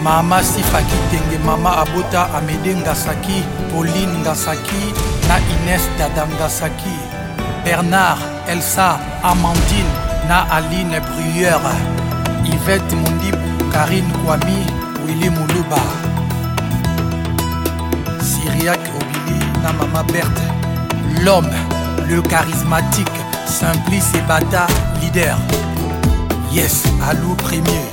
Mama Sifaki Tenge, Mama Abota Amédée Ngasaki, Pauline Ngasaki, na Inès Dada Ngasaki, Bernard, Elsa, Amandine, na Aline Bruyère, Yvette Mondibou, Karine Kwami, Willy Moulouba, Syriac Obili, na Mama Berthe, l'homme, le charismatique, Simplice et Bata, leader. Yes, Alou premier.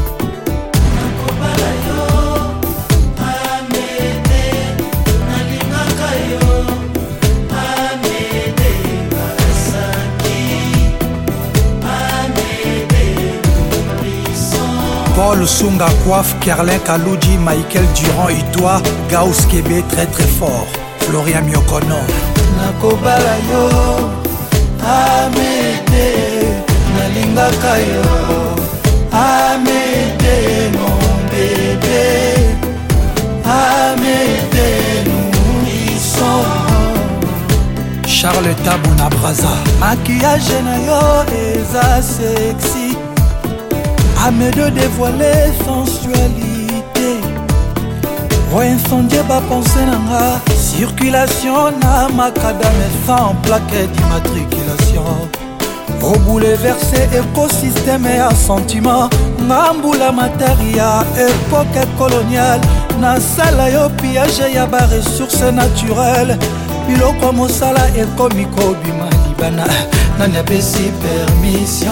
Paul Sunga Coiffe, Kerlin Kaloudji, Michael Durand et toi, Gauss Kébé très très fort, Florian Miokono. Nakobala yo, Amédée, nalingaka yo, Amédée mon bébé, Amédée nourrisson. Charles Tabouna Braza. Maquillage na yo eza sexy, Amédée dévoiler sensualité. Incendier ba pensée nanga, circulation na macadam sans plaquette d'immatriculation. Au bouleversé écosystème et à sentiment, Ngambula materia, époque coloniale. Na sala yo pillage ya ba ressources naturelles. Biloko mosala ekomiko bima libana, nani apesi permission.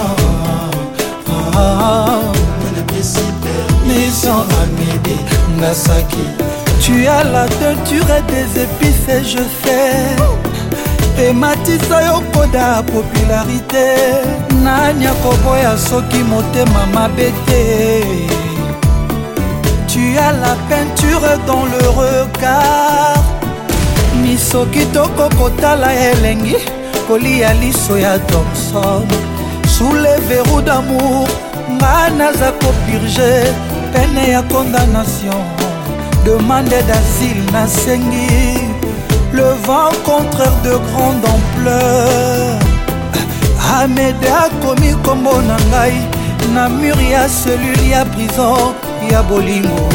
Maison Amédée Ngasaki. Tu as la teinture et des épices et je sais. Et Matissa yokoda popularité. Nanya koboya soki motema mabete. Tu as la peinture dans le regard. Misoki toko kotala elengi. Kolia liso ya Thompson. Sous les verrous d'amour, Manaza purger, peine et condamnation. Demande d'asile Nasengi, le vent contraire de grande ampleur. Amédée a commis comme Nangai, Namuria cellule ya prison, ya bolingo.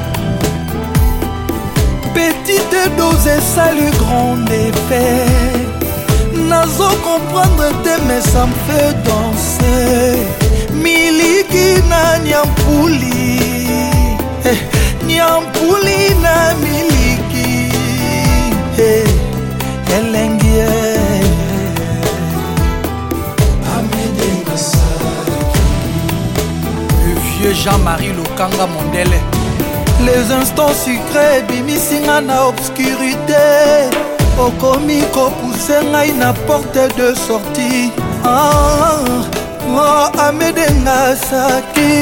Petite dose et salut grand effet. Nazo comprendre tes mais ça me fait danser. Miliki na Nyampuli, Nyampuli na miliki, Elengie Amédée Ngasaki. Le vieux Jean-Marie Lokanga Mondele. Les instants sucrés bimisinga na obscurité. Okomi kopousse ngai na porte de sortie. Amédée Ngasaki.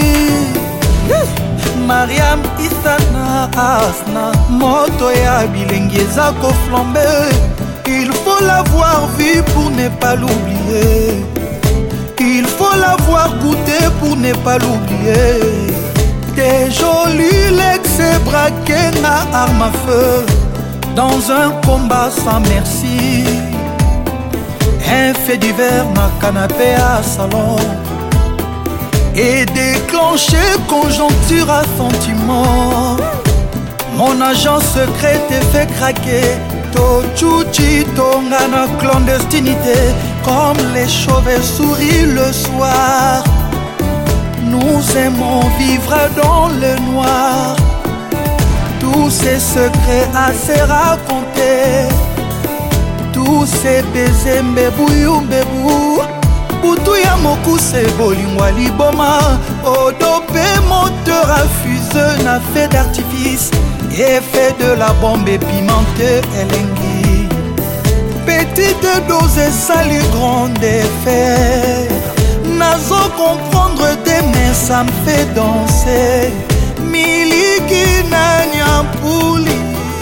Mariam Isana Asna. Moto ya bilengi eza koflambe. Il faut l'avoir vu pour ne pas l'oublier. Il faut l'avoir goûté pour ne pas l'oublier. T'es joli l'ex braqué na arme à feu. Dans un combat sans merci, un fait divers na canapé à salon. Et déclencher conjoncture à sentiment. Mon agent secret te fait craquer. Tochuchi tonga na clandestinité. Comme les chauves-souris le soir. Nous aimons vivre dans le noir. Tous ces secrets à se raconter. Tous ces baisers mbebou mbebou. Boutou ya mokuse bolingwa liboma. Odope moteur à fusée na fait d'artifice. Effet de la bombe pimentée elengi. Petite dose et salut grand effet. Nazo comprendre tes mains ça me fait danser. Miliki na Nyampuli,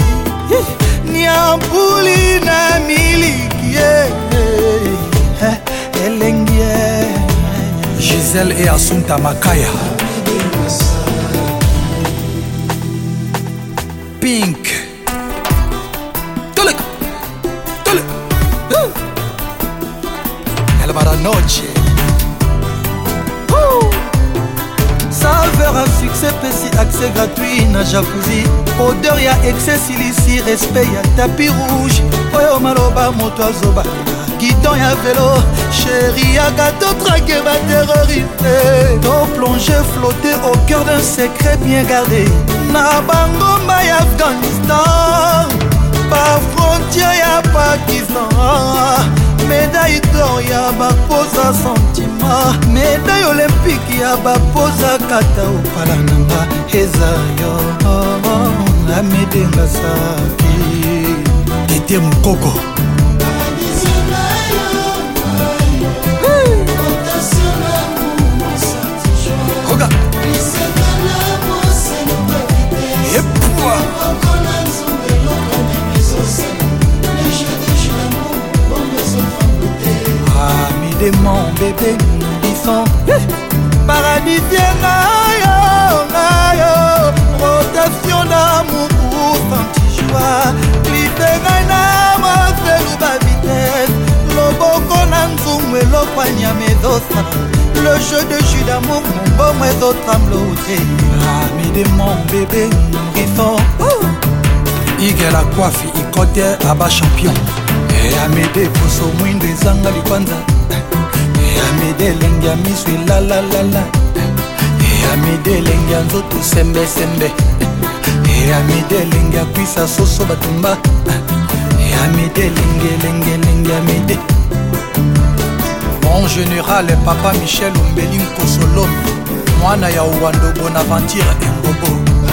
Nyampuli na miliki Elengie Gisèle et Assunta Makaya. Pink Tole Tole El Baranoche. Saveur à succès, petit accent. c'est gratuit na jacuzzi. Odeur ya excès ici, respect ya tapis rouge. Oyo maloba moto azoba guidon ya vélo. Chérie ya gâteau traqué va terroriser. Nos plongées flotter au cœur d'un secret bien gardé. Na bangomba ya Afghanistan, pa frontière ya Pakistan. Médaille d'or ya bapoza sentiment, médaille olympique ya bapoza kata opala nanga. Eza yo Amédée Ngasaki Tete Mukoko. Amédée mon bébé, ils sont paradisien ngayo, rotation d'amour pour Santijoa, clipera na mafelu ba vitesse, loboko na nzungu elopanya mezosa, le jeu de jus d'amour mon bon réseau trembloté. Amédée mon bébé, ils sont Ige la coiffe, ikote aba champion. Amédée poso mwindo ezanga likwanza. Amédée lengia miswi la la la la. Amédée lengia nzoto sembe sembe. Amédée lengia kwisa soso batumba. Amédée lenge Amédée. Mon général papa Michel Ombeli Nkosolomi, mwana ya Uwando Bonaventure Mbobo.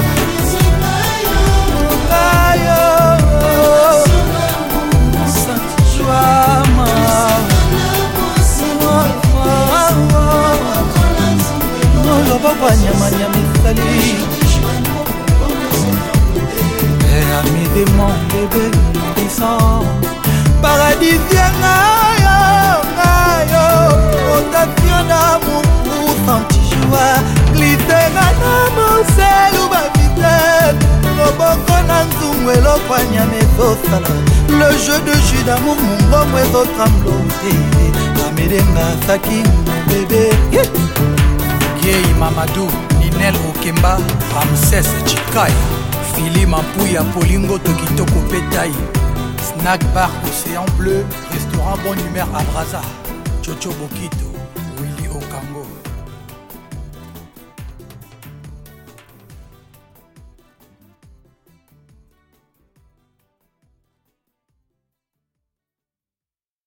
Amédée mon bébé puissant, paradisien ngayo, rotation d'amour pour Santijoa, glitera na moselu ba vitesse, loboko na nzungu elopanya mezosala, le jeu de jus d'amour mon bon réseau trembloté. Amédée Ngasaki mon bébé. Yei Mamadou, Ninel Okemba, Ramsès Chikaya, Philly Mampouya, Polingo Tokitoko Pétaï, Snack Bar Océan Bleu, Restaurant Bon Humeur à Braza, Chocho Bokito.